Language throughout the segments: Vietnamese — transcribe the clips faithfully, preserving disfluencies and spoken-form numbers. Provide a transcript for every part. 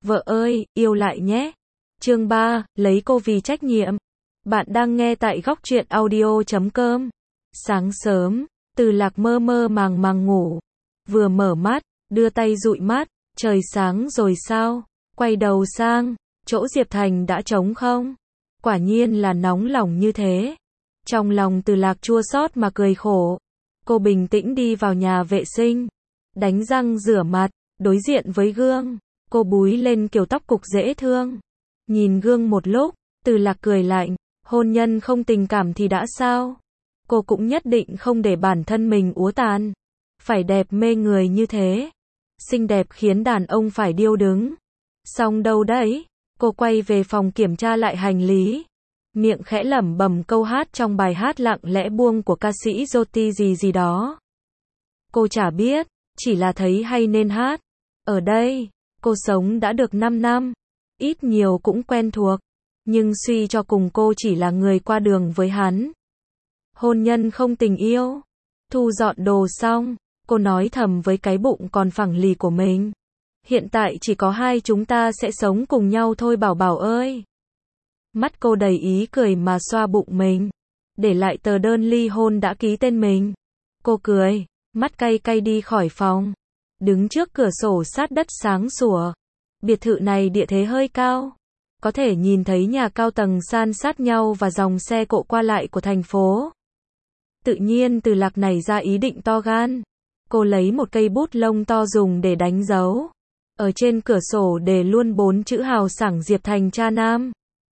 Vợ ơi, yêu lại nhé. Chương ba, lấy cô vì trách nhiệm. Bạn đang nghe tại góc truyện audio chấm com. Sáng sớm, Từ Lạc mơ mơ màng màng ngủ. Vừa mở mắt, đưa tay dụi mắt, trời sáng rồi sao? Quay đầu sang, chỗ Diệp Thành đã trống không? Quả nhiên là nóng lòng như thế. Trong lòng Từ Lạc chua xót mà cười khổ. Cô bình tĩnh đi vào nhà vệ sinh, đánh răng rửa mặt, đối diện với gương. Cô búi lên kiểu tóc cục dễ thương. Nhìn gương một lúc, Từ Lạc cười lạnh, hôn nhân không tình cảm thì đã sao? Cô cũng nhất định không để bản thân mình úa tàn. Phải đẹp mê người như thế. Xinh đẹp khiến đàn ông phải điêu đứng. Xong đâu đấy? Cô quay về phòng kiểm tra lại hành lý. Miệng khẽ lẩm bẩm câu hát trong bài hát lặng lẽ buông của ca sĩ Joti gì gì đó. Cô chả biết, chỉ là thấy hay nên hát. Ở đây, cô sống đã được năm năm. Ít nhiều cũng quen thuộc. Nhưng suy cho cùng cô chỉ là người qua đường với hắn. Hôn nhân không tình yêu. Thu dọn đồ xong, cô nói thầm với cái bụng còn phẳng lì của mình. Hiện tại chỉ có hai chúng ta sẽ sống cùng nhau thôi Bảo Bảo ơi. Mắt cô đầy ý cười mà xoa bụng mình. Để lại tờ đơn ly hôn đã ký tên mình. Cô cười, mắt cay cay đi khỏi phòng. Đứng trước cửa sổ sát đất sáng sủa. Biệt thự này địa thế hơi cao. Có thể nhìn thấy nhà cao tầng san sát nhau và dòng xe cộ qua lại của thành phố. Tự nhiên Từ Lạc nảy ra ý định to gan. Cô lấy một cây bút lông to dùng để đánh dấu. Ở trên cửa sổ để luôn bốn chữ hào sảng Diệp Thành cha nam.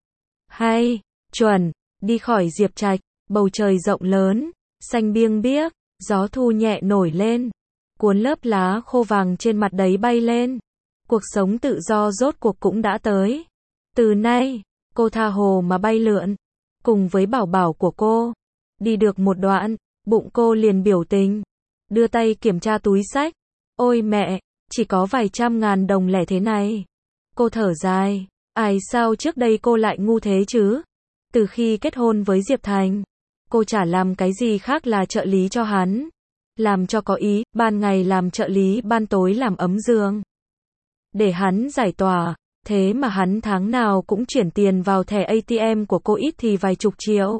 Hay, chuẩn, đi khỏi Diệp Trạch, bầu trời rộng lớn, xanh biêng biếc, gió thu nhẹ nổi lên. Cuốn lớp lá khô vàng trên mặt đấy bay lên. Cuộc sống tự do rốt cuộc cũng đã tới. Từ nay, cô tha hồ mà bay lượn. Cùng với Bảo Bảo của cô. Đi được một đoạn, bụng cô liền biểu tình. Đưa tay kiểm tra túi xách. Ôi mẹ, chỉ có vài trăm ngàn đồng lẻ thế này. Cô thở dài. Ai sao trước đây cô lại ngu thế chứ? Từ khi kết hôn với Diệp Thành, cô chả làm cái gì khác là trợ lý cho hắn. Làm cho có ý, ban ngày làm trợ lý, ban tối làm ấm giường. Để hắn giải tỏa, thế mà hắn tháng nào cũng chuyển tiền vào thẻ a tê em của cô ít thì vài chục triệu.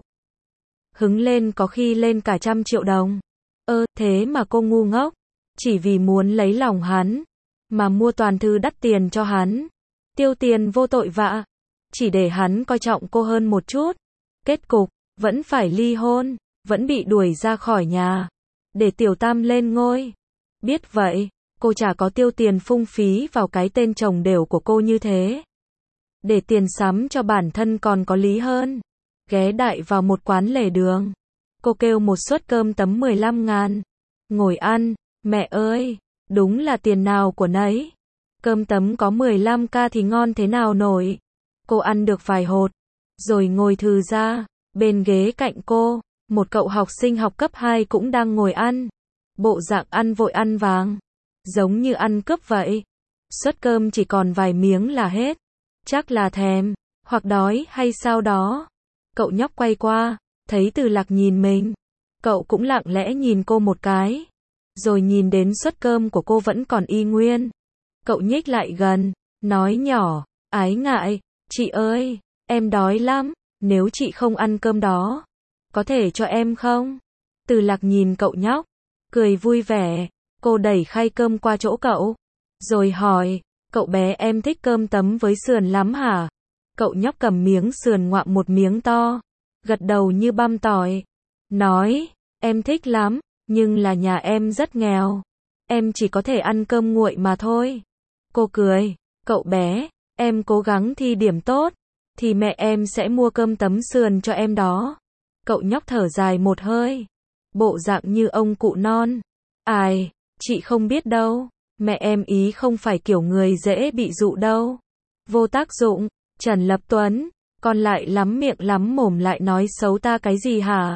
Hứng lên có khi lên cả trăm triệu đồng. Ơ, thế mà cô ngu ngốc. Chỉ vì muốn lấy lòng hắn, mà mua toàn thư đắt tiền cho hắn. Tiêu tiền vô tội vạ. Chỉ để hắn coi trọng cô hơn một chút. Kết cục, vẫn phải ly hôn, vẫn bị đuổi ra khỏi nhà. Để Tiểu Tam lên ngôi. Biết vậy, cô chả có tiêu tiền phung phí vào cái tên chồng đều của cô như thế. Để tiền sắm cho bản thân còn có lý hơn. Ghé đại vào một quán lề đường. Cô kêu một suất cơm tấm mười lăm ngàn. Ngồi ăn, mẹ ơi, đúng là tiền nào của nấy. Cơm tấm có mười lăm k thì ngon thế nào nổi. Cô ăn được vài hột, rồi ngồi thừ ra. Bên ghế cạnh cô, một cậu học sinh học cấp hai cũng đang ngồi ăn. Bộ dạng ăn vội ăn vàng, giống như ăn cướp vậy. Suất cơm chỉ còn vài miếng là hết. Chắc là thèm, hoặc đói hay sao đó. Cậu nhóc quay qua, thấy Từ Lạc nhìn mình. Cậu cũng lặng lẽ nhìn cô một cái. Rồi nhìn đến suất cơm của cô vẫn còn y nguyên. Cậu nhích lại gần, nói nhỏ, ái ngại, chị ơi, em đói lắm, nếu chị không ăn cơm đó, có thể cho em không? Từ Lạc nhìn cậu nhóc, cười vui vẻ, cô đẩy khay cơm qua chỗ cậu, rồi hỏi, cậu bé em thích cơm tấm với sườn lắm hả? Cậu nhóc cầm miếng sườn ngoạm một miếng to, gật đầu như băm tỏi, nói, em thích lắm, nhưng là nhà em rất nghèo, em chỉ có thể ăn cơm nguội mà thôi. Cô cười, cậu bé, em cố gắng thi điểm tốt, thì mẹ em sẽ mua cơm tấm sườn cho em đó. Cậu nhóc thở dài một hơi, bộ dạng như ông cụ non. Ai, chị không biết đâu, mẹ em ý không phải kiểu người dễ bị dụ đâu. Vô tác dụng, Trần Lập Tuấn, con lại lắm miệng lắm mồm lại nói xấu ta cái gì hả?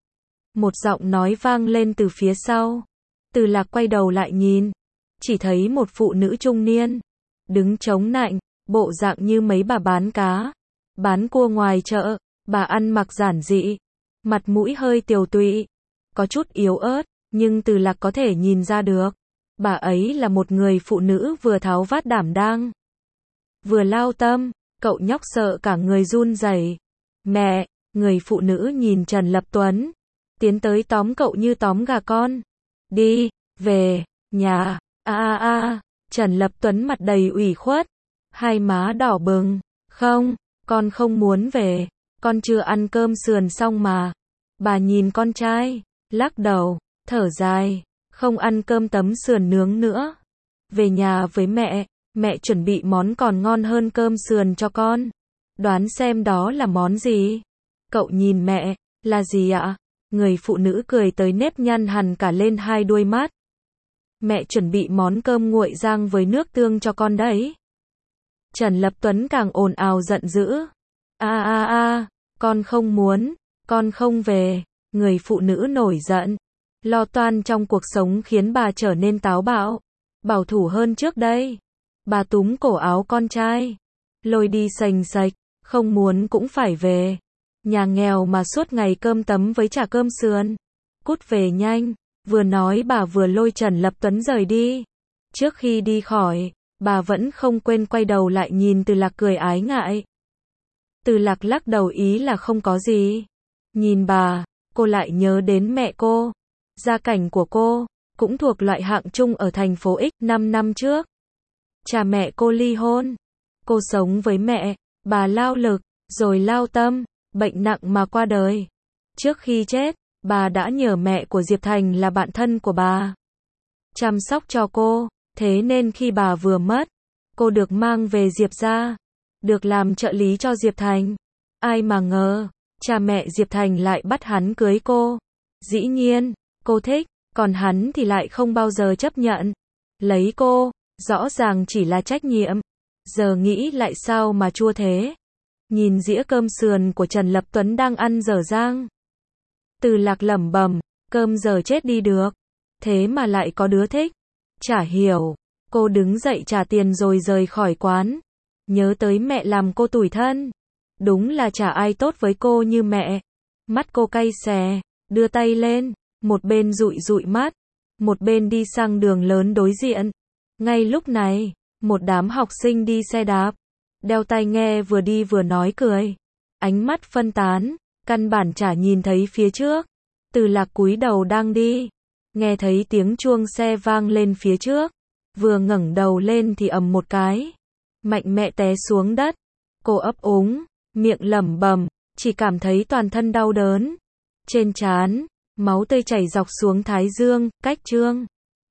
Một giọng nói vang lên từ phía sau. Từ Lạc quay đầu lại nhìn, chỉ thấy một phụ nữ trung niên, đứng chống nạnh, bộ dạng như mấy bà bán cá, bán cua ngoài chợ. Bà ăn mặc giản dị, mặt mũi hơi tiều tụy, có chút yếu ớt, nhưng Từ Lạc có thể nhìn ra được. Bà ấy là một người phụ nữ vừa tháo vát đảm đang. vừa lao tâm, cậu nhóc sợ cả người run rẩy. Mẹ, người phụ nữ nhìn Trần Lập Tuấn, tiến tới tóm cậu như tóm gà con. Đi, về, nhà, a a a, Trần Lập Tuấn mặt đầy ủy khuất, hai má đỏ bừng, không, con không muốn về, con chưa ăn cơm sườn xong mà. Bà nhìn con trai, lắc đầu, thở dài, không ăn cơm tấm sườn nướng nữa. Về nhà với mẹ, mẹ chuẩn bị món còn ngon hơn cơm sườn cho con. Đoán xem đó là món gì? Cậu nhìn mẹ, là gì ạ? Người phụ nữ cười tới nếp nhăn hằn cả lên hai đuôi mắt. Mẹ chuẩn bị món cơm nguội rang với nước tương cho con đấy. Trần Lập Tuấn càng ồn ào giận dữ. A a a, con không muốn, con không về. Người phụ nữ nổi giận. Lo toan trong cuộc sống khiến bà trở nên táo bạo, bảo thủ hơn trước đây. Bà túm cổ áo con trai, lôi đi sành sạch, không muốn cũng phải về. Nhà nghèo mà suốt ngày cơm tấm với chả cơm sườn. Cút về nhanh. Vừa nói bà vừa lôi Trần Lập Tuấn rời đi. Trước khi đi khỏi, bà vẫn không quên quay đầu lại nhìn Từ Lạc cười ái ngại. Từ Lạc lắc đầu ý là không có gì. Nhìn bà, cô lại nhớ đến mẹ cô. Gia cảnh của cô cũng thuộc loại hạng trung ở thành phố X năm năm trước. Cha mẹ cô ly hôn. Cô sống với mẹ, bà lao lực, rồi lao tâm, bệnh nặng mà qua đời. Trước khi chết, bà đã nhờ mẹ của Diệp Thành là bạn thân của bà chăm sóc cho cô, thế nên khi bà vừa mất, cô được mang về Diệp gia, được làm trợ lý cho Diệp Thành. Ai mà ngờ, cha mẹ Diệp Thành lại bắt hắn cưới cô. Dĩ nhiên, cô thích, còn hắn thì lại không bao giờ chấp nhận. Lấy cô, rõ ràng chỉ là trách nhiệm. Giờ nghĩ lại sao mà chua thế. Nhìn dĩa cơm sườn của Trần Lập Tuấn đang ăn dở dang. Từ Lạc lẩm bẩm, cơm giờ chết đi được. Thế mà lại có đứa thích. Chả hiểu. Cô đứng dậy trả tiền rồi rời khỏi quán. Nhớ tới mẹ làm cô tủi thân. Đúng là chả ai tốt với cô như mẹ. Mắt cô cay xè, đưa tay lên, một bên dụi dụi mắt, một bên đi sang đường lớn đối diện. Ngay lúc này, một đám học sinh đi xe đạp, đeo tai nghe vừa đi vừa nói cười. Ánh mắt phân tán, căn bản chả nhìn thấy phía trước. Từ Lạc cúi đầu đang đi, nghe thấy tiếng chuông xe vang lên phía trước, vừa ngẩng đầu lên thì ầm một cái, mạnh mẽ té xuống đất. Cô ấp úng, miệng lẩm bẩm, chỉ cảm thấy toàn thân đau đớn. Trên trán, máu tươi chảy dọc xuống thái dương, cách trương.